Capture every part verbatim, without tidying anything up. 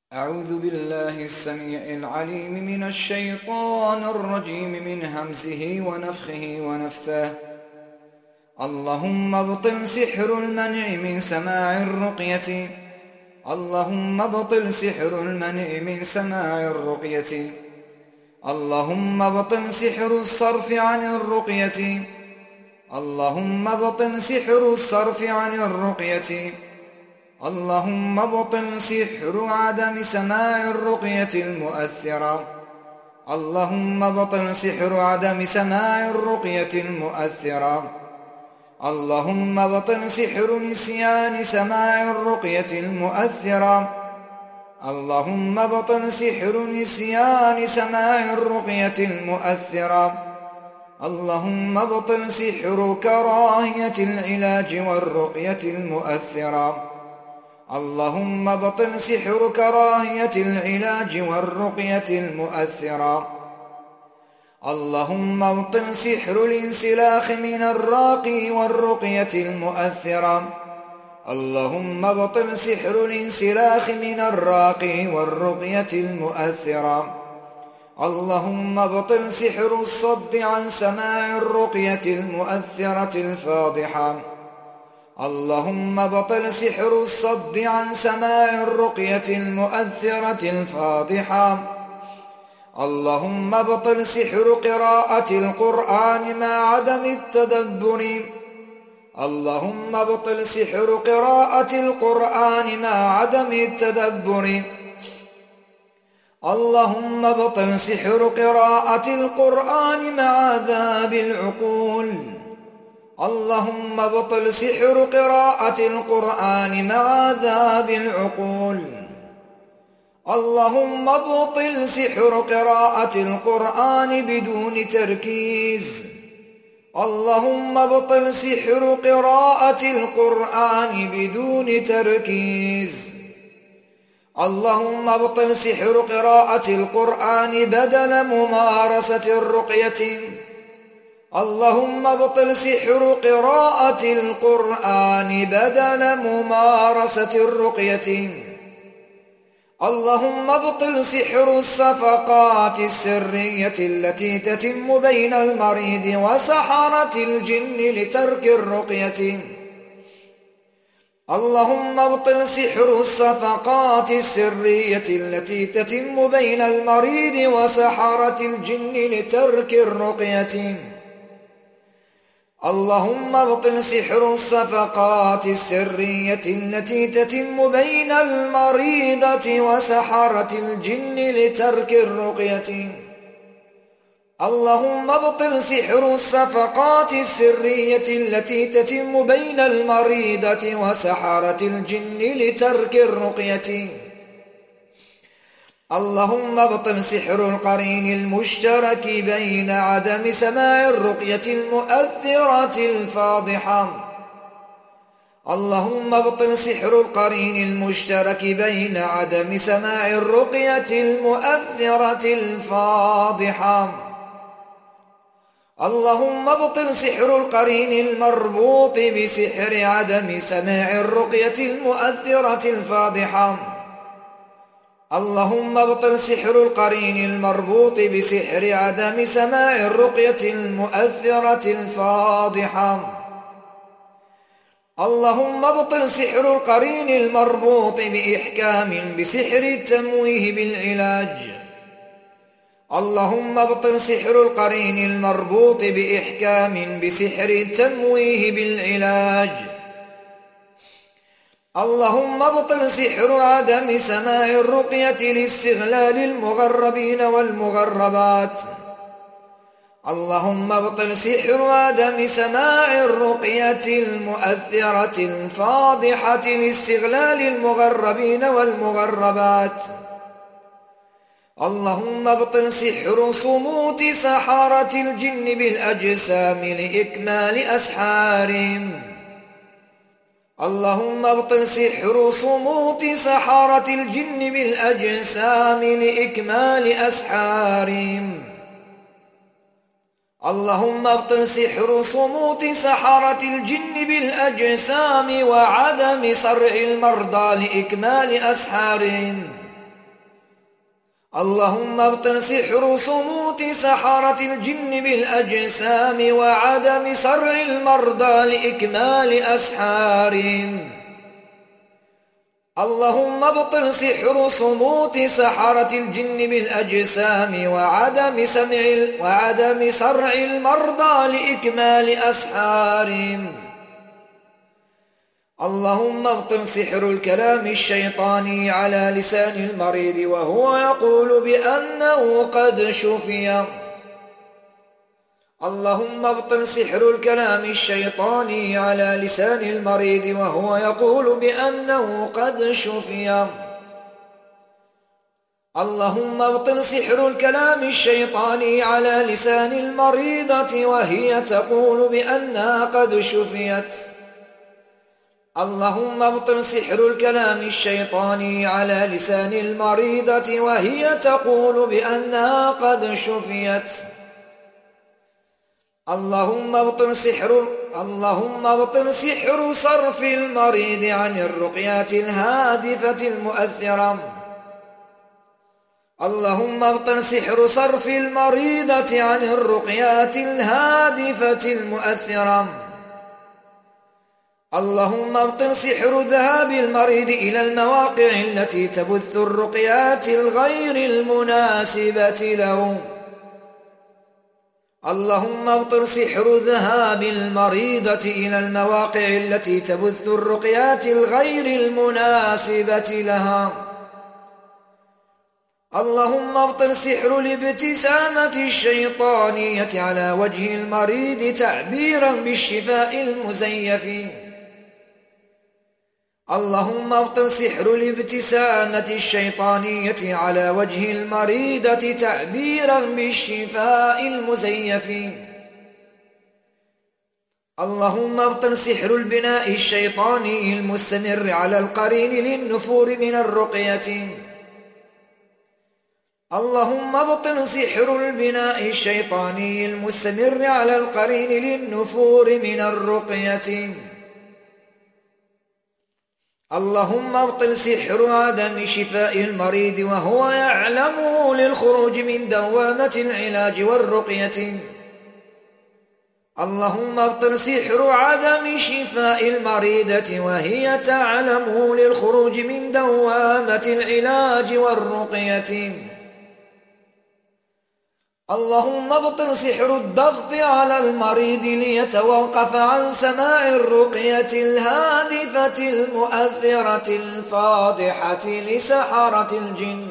أعوذ بالله السميع العليم من الشيطان الرجيم من همزه ونفخه ونفثه. اللهم ابطل سحر المنع من سماع الرقية اللهم ابطل سحر المنع من سماع الرقية اللهم ابطل سحر الصرف عن الرقية اللهم ابطل سحر الصرف عن الرقية اللهم ابطل سحر عدم سماع الرقية المؤثرة اللهم ابطل سحر عدم سماع الرقية المؤثرة اللهم ابطل سحر نسيان سماع الرقية المؤثرة اللهم ابطل سحر نسيان سماع الرقية المؤثرة اللهم ابطل سحر كراهية العلاج والرقية المؤثرة اللهم ابطل سحر كراهية العلاج والرقية المؤثرة اللهم ابطل سحر الانسلاخ من الراقي والرقية المؤثرة اللهم ابطل سحر الانسلاخ من الراقي والرقية المؤثرة اللهم ابطل سحر الصد عن سماع الرقية المؤثرة الفاضحة اللهم ابطل سحر الصد عن سماع الرقية المؤثرة الفاضحة اللهم ابطل سحر قراءة القرآن مع عدم التدبر اللهم ابطل سحر قراءة القرآن مع عدم التدبر اللهم ابطل سحر قراءة القرآن مع عذاب العقول اللهم ابطل سحر قراءة القرآن مع عذاب العقول اللهم ابطل سحر قراءة القرآن بدون تركيز اللهم ابطل سحر قراءة القرآن بدون تركيز اللهم ابطل سحر قراءة القرآن بدل ممارسة الرقية اللهم ابطل سحر قراءة القرآن بدل ممارسة الرقية اللهم ابطل سحر الصفقات السرية التي تتم بين المريض وسحرة الجن لترك الرقية اللهم ابطل سحر الصفقات السرية التي تتم بين المريض وسحرة الجن لترك الرقية اللهم ابطل سحر الصفقات السرية التي تتم بين المريضة وسحرة الجن لترك الرقية اللهم ابطل سحر الصفقات السرية التي تتم بين المريضة وسحرة الجن لترك الرقية اللهم ابطل سحر القرين المشترك بين عدم سماع الرقية المؤثرة الفاضحة اللهم ابطل سحر القرين المشترك بين عدم سماع الرقية المؤثرة الفاضحة اللهم ابطل سحر القرين المربوط بسحر عدم سماع الرقية المؤثرة الفاضحة اللهم ابطل سحر القرين المربوط بسحر عدم سماع الرقية المؤثرة الفاضحة اللهم ابطل سحر القرين المربوط بإحكام بسحر التمويه بالعلاج اللهم ابطل سحر القرين المربوط بإحكام بسحر التمويه بالعلاج اللهم ابطل سحر عدم سماع الرقية لاستغلال المغربين والمغربات اللهم ابطل سحر عدم سماع الرقية المؤثرة الفاضحة لاستغلال المغربين والمغربات اللهم ابطل سحر صموت سحرة الجن بالأجسام لإكمال أسحارهم اللهم ابطل سحر صموت سحرة الجن بالأجسام لإكمال أسحارهم اللهم ابطل سحر صموت سحرة الجن بالأجسام وعدم صرع المرضى لإكمال أسحارهم اللهم ابطل سحر صموت سحرة الجن بالأجسام وعدم صرع المرضى لإكمال أسحارهم. اللهم ابطل سحر صموت سحرة الجن بالأجسام وعدم سمع وعدم صرع المرضى لإكمال أسحارهم. اللهم ابطل سحر الكلام الشيطاني على لسان المريض وهو يقول بأنه قد شفي. اللهم ابطل سحر الكلام الشيطاني على لسان المريض وهو يقول بأنه قد شفي. اللهم ابطل سحر الكلام الشيطاني على لسان المريضة وهي تقول بأنها قد شفيت. اللهم ابطل سحر الكلام الشيطاني على لسان المريضة وهي تقول بأنها قد شفيت. اللهم ابطل سحر اللهم ابطل سحر صرف المريض عن الرقيات الهادفة المؤثرة. اللهم ابطل سحر صرف المريضة عن الرقيات الهادفة المؤثرة. اللهم ابطل سحر ذهاب المريض إلى المواقع التي تبث الرقيات الغير المناسبة له. اللهم ابطل سحر ذهاب المريضة إلى المواقع التي تبث الرقيات الغير المناسبة لها. اللهم ابطل سحر الابتسامة الشيطانية على وجه المريض تعبيرا بالشفاء المزيف. اللهم ابطل سحر الابتسامة الشيطانية على وجه المريضة تعبيرا بالشفاء المزيف. اللهم ابطل سحر البناء الشيطاني المستمر على القرين للنفور من الرقية. اللهم ابطل سحر البناء الشيطاني المستمر على القرين للنفور من الرقية. اللهم ابطل سحر عدم شفاء المريض وهو يعلمه للخروج من دوامة العلاج والرقية. اللهم ابطل سحر عدم شفاء المريضة وهي تعلمه للخروج من دوامة العلاج والرقية. اللهم ابطل سحر الضغط على المريض ليتوقف عن سماع الرقية الهادفة المؤثرة الفاضحة لسحرة الجن.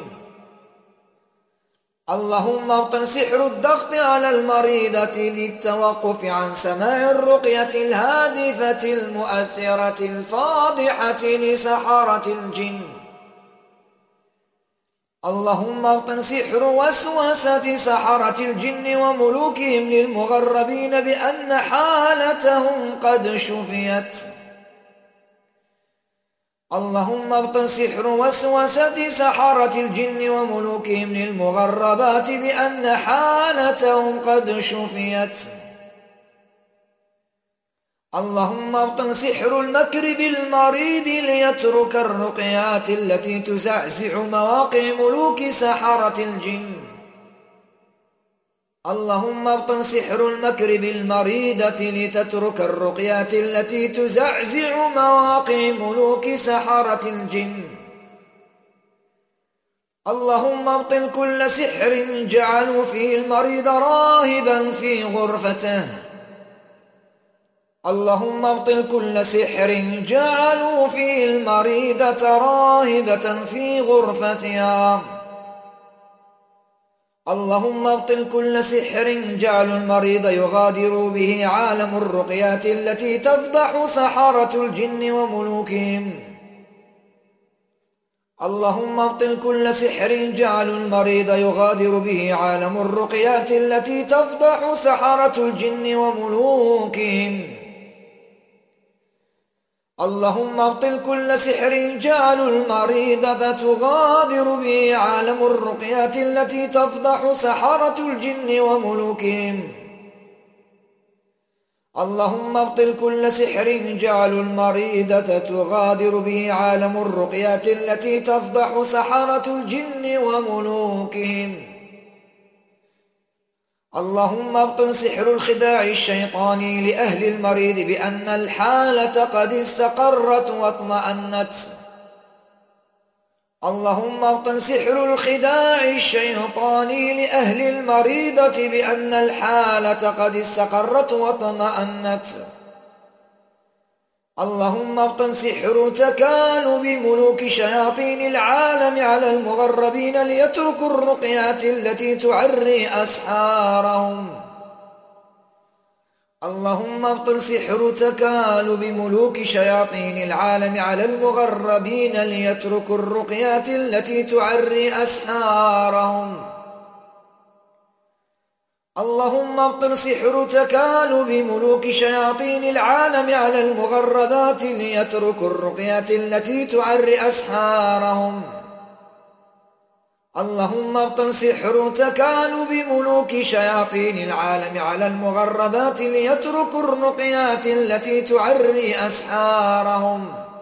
اللهم ابطل سحر الضغط على المريضة للتوقف عن سماع الرقية الهادفة المؤثرة الفاضحة لسحرة الجن. اللهم ابطل سحر وسوسة سحرة الجن وملوكهم للمغربين بأن حالتهم قد شفيت. اللهم ابطل سحر وسوسة سحرة الجن وملوكهم للمغربات بأن حالتهم قد شفيت. اللهم ابطل سحر المكر بالمريض ليترك الرقيات التي تزعزع مواقع ملوك سحرة الجن. اللهم ابطل سحر المكر بالمريضة لتترك الرقيات التي تزعزع مواقع ملوك سحرة الجن. اللهم ابطل كل سحر جعلوا فيه المريض راهبا في غرفته. اللهم ابطل كل سحر جعلوا فيه المريضة راهبة في غرفتها. اللهم ابطل كل سحر جعلوا المريض يغادر به عالم الرقيات التي تفضح سحرة الجن وملوكهم. اللهم ابطل كل سحر جعلوا المريض يغادر به عالم الرقيات التي تفضح سحرة الجن وملوكهم. اللهم ابطل كل سحر جعلوا المريضة تغادر به عالم الرقيات التي تفضح سحرة الجن وملوكهم. اللهم ابطل كل سحر جعل المريضة تغادر به عالم الرقيات التي تفضح سحرة الجن وملوكهم. اللهم ابطل سحر الخداع الشيطاني لأهل المريض بأن الحالة قد استقرت واطمأنت. اللهم ابطل سحر الخداع الشيطاني لأهل المريضة بأن الحالة قد استقرت واطمأنت. اللهم ابطل سحر تكالب ملوك شياطين العالم على المغربين ليتركوا الرقيات التي تعري أسحارهم. اللهم ابطل سحر تكالب ملوك شياطين العالم على المغربين ليتركوا الرقيات التي تعري أسحارهم. اللهم ابطل سحر تكالب ملوك شياطين العالم على المغربات ليتركوا الرقيات التي تعري أسحارهم. اللهم ابطل سحر تكالب ملوك شياطين العالم على المغربات ليتركوا الرقيات التي تعري أسحارهم.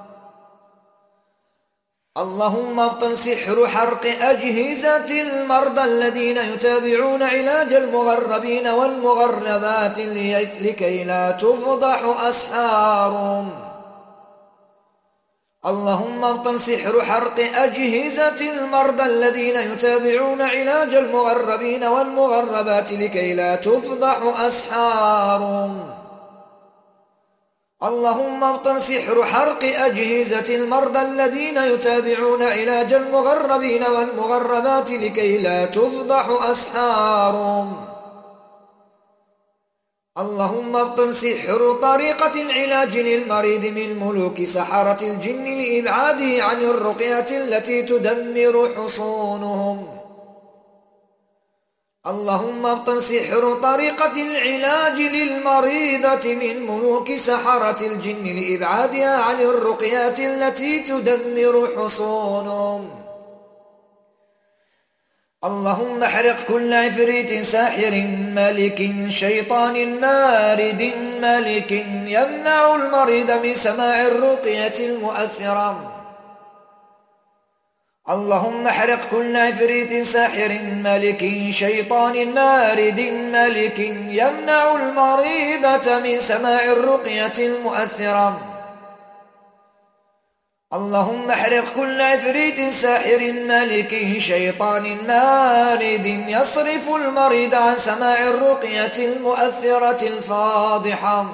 اللهم ابطل سحر حرق أجهزة المرضى الذين يتابعون علاج المغربين والمغربات لكي لا تفضح أسحارهم. اللهم ابطل سحر حرق أجهزة المرضى الذين يتابعون علاج المغربين والمغربات لكي لا تفضح أسحارهم. اللهم ابطل سحر حرق أجهزة المرضى الذين يتابعون علاج المغربين والمغربات لكي لا تفضح أسحارهم. اللهم ابطل سحر طريقة العلاج للمريض من ملوك سحرة الجن لإبعاده عن الرقية التي تدمر حصونهم. اللهم ابطل سحر طريقة العلاج للمريضة من ملوك سحرة الجن لإبعادها عن الرقيات التي تدمر حصونهم. اللهم احرق كل عفريت ساحر ملك شيطان مارد ملك يمنع المريض من سماع الرقية المؤثرة. اللهم احرق كل عفريت ساحر ملك شيطان مارد ملك يمنع المريضة من سماع الرقية المؤثرة. اللهم احرق كل عفريت ساحر ملك شيطان مارد يصرف المريض عن سماع الرقية المؤثرة الفاضحة.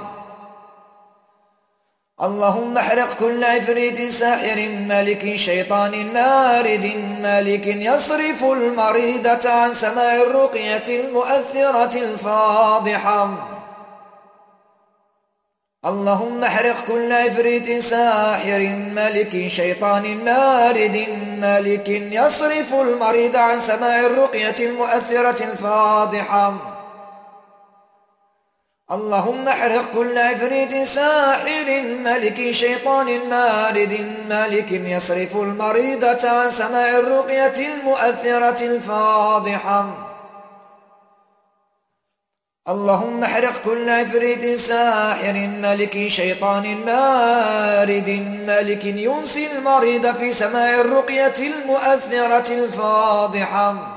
اللهم احرق كل عفريت ساحر ملك شيطان مارد ملك يصرف المريضة عن سماع الرقية المؤثرة الفاضحة. اللهم احرق كل عفريت ساحر ملك شيطان مارد ملك يصرف المريض عن سماع الرقية المؤثرة الفاضحة. اللهم احرق كل عفريت ساحر ملك شيطان مارد ملك يصرف المريضة عن سماع الرقية المؤثرة الفاضحة. اللهم احرق كل عفريت ساحر ملك شيطان مارد ملك ينسي المريض في سماع الرقية المؤثرة الفاضحة.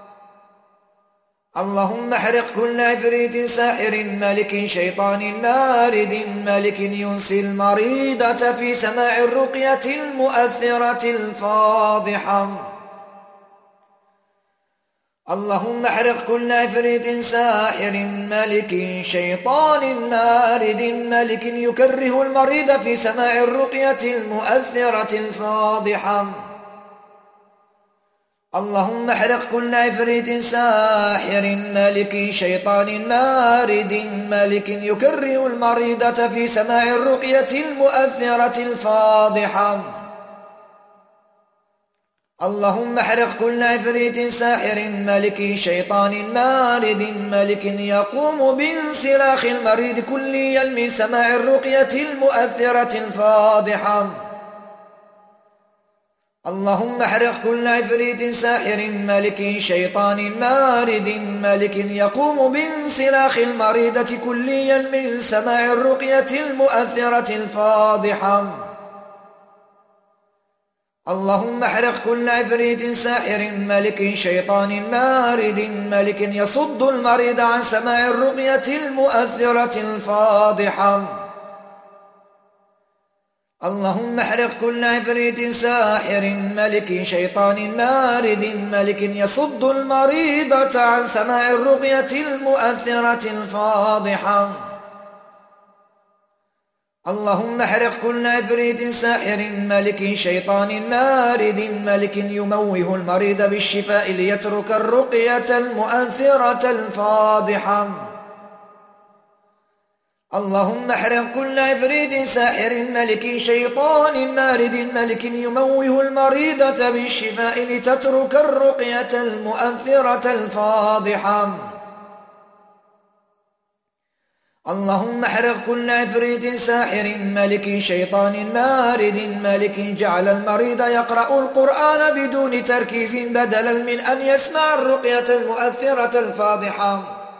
اللهم احرق كل عفريت ساحر ملك شيطان مارد ملك ينسي المريضة في سماع الرقية المؤثرة الفاضحة. اللهم احرق كل عفريت ساحر ملك شيطان مارد ملك يكره المريض في سماع الرقية المؤثرة الفاضحة. اللهم احرق كل عفريت ساحر ملك شيطان مارد ملك يكره المريضة في سماع الرقية المؤثرة الفاضحة. اللهم احرق كل عفريت ساحر ملك شيطان مارد ملك يقوم بانسلاخ المريض كليا من سماع الرقية المؤثرة الفاضحة. اللهم احرق كل عفريت ساحر ملك شيطان مارد ملك يقوم بانسلاخ المريضة كليا من سماع الرقية المؤثرة الفاضحة. اللهم احرق كل عفريت ساحر ملك شيطان مارد ملك يصد المريض عن سماع الرقية المؤثرة الفاضحة. اللهم احرق كل عفريت ساحر ملك شيطان مارد ملك يصد المريضة عن سماع الرقية المؤثرة الفاضحة. اللهم احرق كل عفريت ساحر ملك شيطان مارد ملك يموه المريض بالشفاء ليترك الرقية المؤثرة الفاضحة. اللهم احرق كل عفريت ساحر ملك شيطان مارد ملك يموه المريضة بالشفاء لتترك الرقية المؤثرة الفاضحة. اللهم احرق كل عفريت ساحر ملك شيطان مارد ملك جعل المريض يقرأ القرآن بدون تركيز بدلا من أن يسمع الرقية المؤثرة الفاضحة.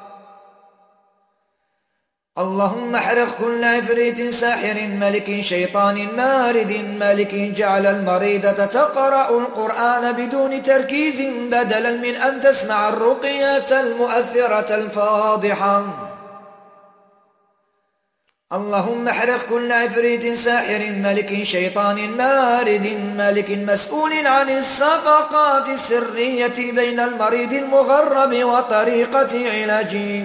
اللهم احرق كل عفريت ساحر ملك شيطان مارد ملك جعل المريضة تقرأ القرآن بدون تركيز بدلا من أن تسمع الرقية المؤثرة الفاضحة. اللهم احرق كل عفريت ساحر ملك شيطان مارد ملك مسؤول عن الصفقات السرية بين المريض المغرب وطريقة علاجه.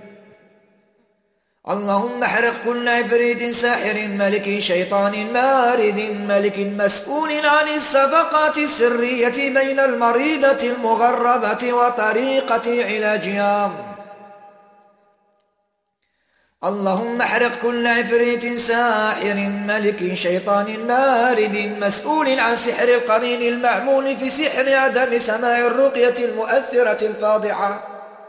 اللهم احرق كل عفريت ساحر ملك شيطان مارد ملك مسؤول عن الصفقات السرية بين المريضة المغربة وطريقة علاجها. اللهم احرق كل عفريت ساحر ملك شيطان مارد مسؤول عن سحر القرين المعمول في سحر عدم سماع الرقية المؤثرة الفاضحة.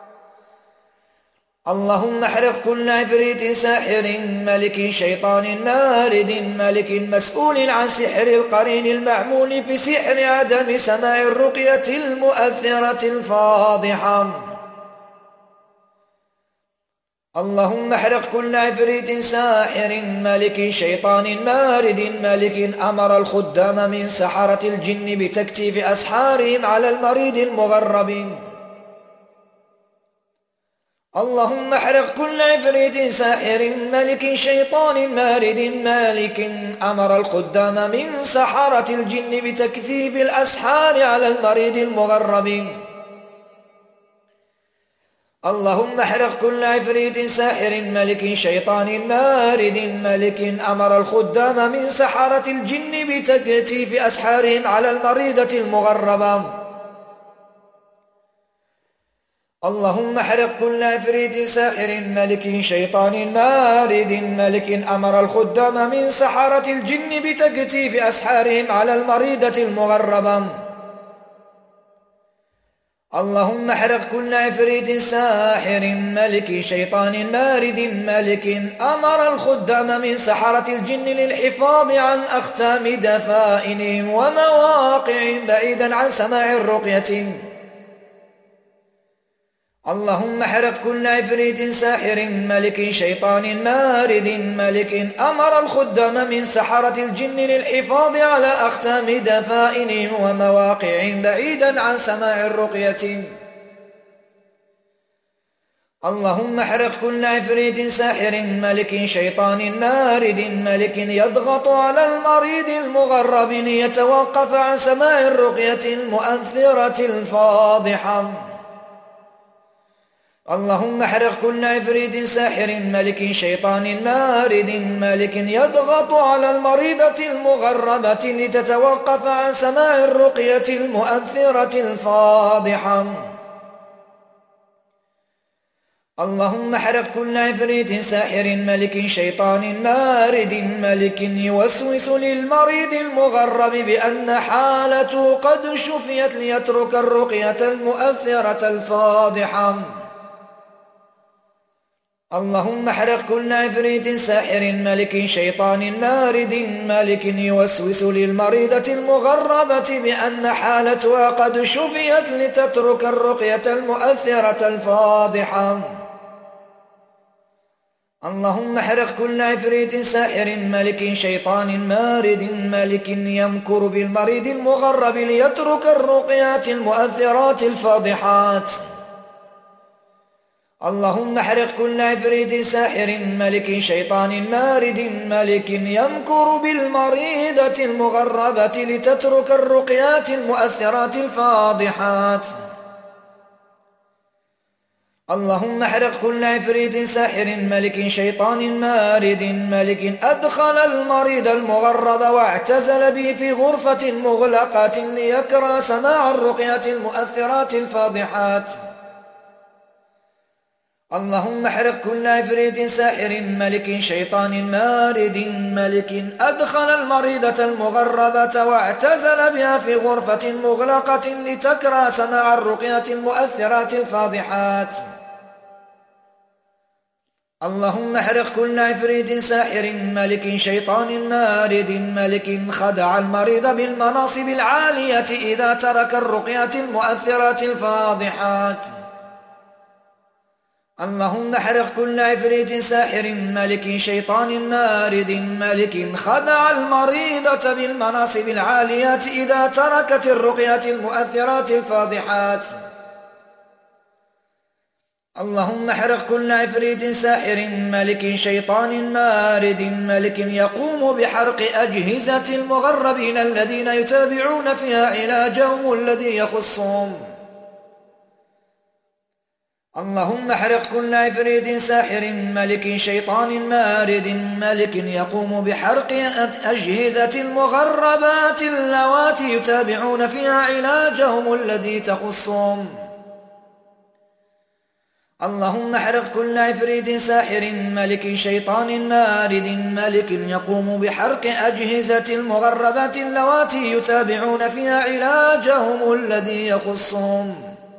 اللهم احرق كل عفريت ساحر ملك شيطان مارد ملك مسؤول عن سحر القرين المعمول في سحر عدم سماع الرقية المؤثرة الفاضحة. اللهم احرق كل عفريت ساحر ملك شيطان مارد ملك أمر الخدام من سحرة الجن بتكتيف أسحارهم على المريض المغرب. اللهم احرق كل عفريت ساحر ملك شيطان مارد مالك أمر الخدام من سحرة الجن بتكثيف الأسحار على المريض المغرب. اللهم احرق كل عفريت ساحر ملك شيطان مارد ملك أمر الخدام من سحرة الجن بتكثيف أسحارهم على المريضة المغربة. اللهم احرق كل عفريت ساحر ملك شيطان مارد ملك أمر الخدام من سحرة الجن بتكثيف أسحارهم على المريضة المغربة. اللهم احرق كل عفريت ساحر ملك شيطان مارد ملك أمر الخدام من سحرة الجن للحفاظ عن أختام دفائنهم ومواقعهم بعيدا عن سماع الرقية. اللهم احرق كل عفريت ساحر ملك شيطان مارد ملك أمر الخدام من سحرة الجن للحفاظ على أختام دفائنهم ومواقعهم بعيدا عن سماع الرقية. اللهم احرق كل عفريت ساحر ملك شيطان مارد ملك يضغط على المريض المغرب ليتوقف عن سماع الرقية المؤثرة الفاضحة. اللهم احرق كل عفريت ساحر ملك شيطان مارد ملك يضغط على المريضة المغربة لتتوقف عن سماع الرقية المؤثرة الفاضحة. اللهم احرق كل عفريت ساحر ملك شيطان مارد ملك يوسوس للمريض المغرب بأن حالته قد شفيت ليترك الرقية المؤثرة الفاضحة. اللهم احرق كل عفريت ساحر ملك شيطان مارد مالك يوسوس للمريضة المغربة بأن حالتها قد شفيت لتترك الرقية المؤثرة الفاضحة. اللهم احرق كل عفريت ساحر ملك شيطان مارد مالك يمكر بالمريض المغرب ليترك الرقيات المؤثرات الفاضحات. اللهم احرق كل عفريت ساحر ملك شيطان مارد مالك يمكر بالمريضة المغربة لتترك الرقيات المؤثرات الفاضحات. اللهم احرق كل عفريت ساحر ملك شيطان مارد مالك أدخل المريض المغرب واعتزل به في غرفة مغلقة ليكره سماع الرقيات المؤثرات الفاضحات. اللهم احرق كل عفريت ساحر ملك شيطان مارد ملك أدخل المريضة المغربة واعتزل بها في غرفة مغلقة لتكره سماع الرقيات المؤثرات الفاضحات. اللهم احرق كل عفريت ساحر ملك شيطان مارد ملك خدع المريض بالمناصب العالية إذا ترك الرقيات المؤثرات الفاضحات. اللهم احرق كل عفريت ساحر ملك شيطان مارد ملك خدع المريضة بالمناصب العاليات إذا تركت الرقيات المؤثرات الفاضحات. اللهم احرق كل عفريت ساحر ملك شيطان مارد ملك يقوم بحرق أجهزة المغربين الذين يتابعون فيها علاجهم الذي يخصهم. اللهم احرق كل عفريت ساحر ملك شيطان مارد ملك يقوم بحرق أجهزة المغربات اللواتي يتابعون فيها علاجهم الذي تخصهم. اللهم احرق كل عفريت ساحر ملك شيطان مارد ملك يقوم بحرق أجهزة المغربات اللواتي يتابعون فيها علاجهم الذي يخصهم.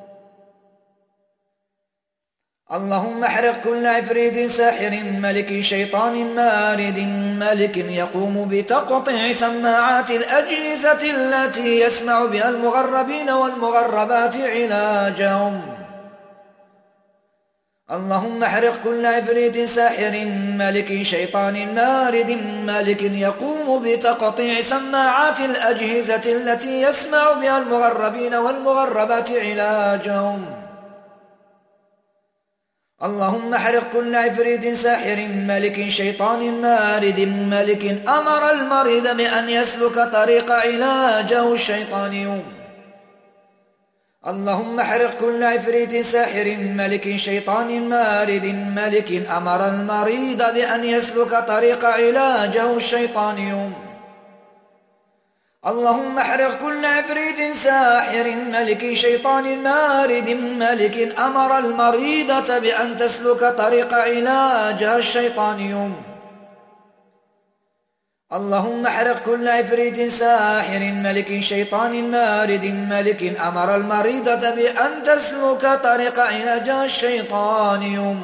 اللهم احرق كل عفريت ساحر ملك شيطان مارد ملك يقوم بتقطيع سماعات الأجهزة التي يسمع بها المغربين والمغربات علاجهم. اللهم احرق كل عفريت ساحر ملك شيطان مارد ملك يقوم بتقطيع سماعات الأجهزة التي يسمع بها المغربين والمغربات علاجهم. اللهم احرق كل عفريت ساحر ملك شيطان مارد ملك أمر المريض بأن يسلك طريق علاجه الشيطاني. اللهم احرق كل عفريت ساحر ملك شيطان مارد ملك أمر المريض بأن يسلك طريق علاجه الشيطاني. اللهم احرق كل عفريت ساحر ملك شيطان مارد ملك أمر المريضة بأن تسلك طريق علاجها الشيطاني. اللهم احرق كل عفريت ساحر ملك شيطان مارد ملك أمر المريضة بأن تسلك طريق علاجها الشيطاني.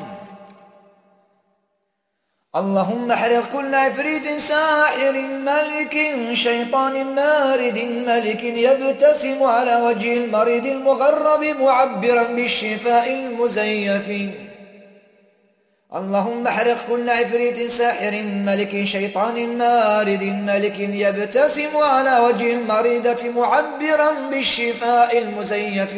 اللهم احرق كل عفريت ساحر ملك شيطان مارد ملك يبتسم على وجه المريض المغرب معبرا بالشفاء المزيف. اللهم احرق كل عفريت ساحر ملك شيطان مارد ملك يبتسم على وجه المريضة معبرا بالشفاء المزيف.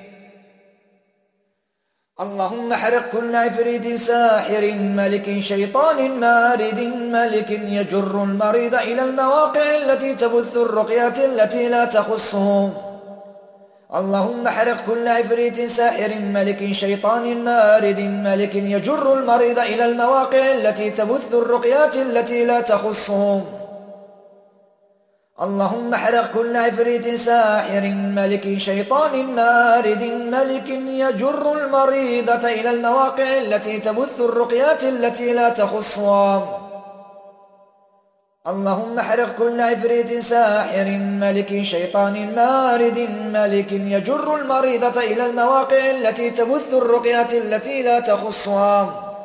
اللهم احرق كل عفريت ساحر ملك شيطان مارد ملك يجر المريض إلى المواقع التي تبث الرقيات التي لا تخصه. اللهم احرق كل عفريت ساحر ملك شيطان مارد ملك يجر المريض إلى المواقع التي تبث الرقيات التي لا تخصه. اللهم احرق كل عفريت ساحر ملك شيطان مارد ملك يجر المريضة إلى المواقع التي تبث الرقيات التي لا تخصها. اللهم احرق كل عفريت ساحر ملك شيطان مارد ملك يجر المريضة إلى المواقع التي تبث الرقيات التي لا تخصها.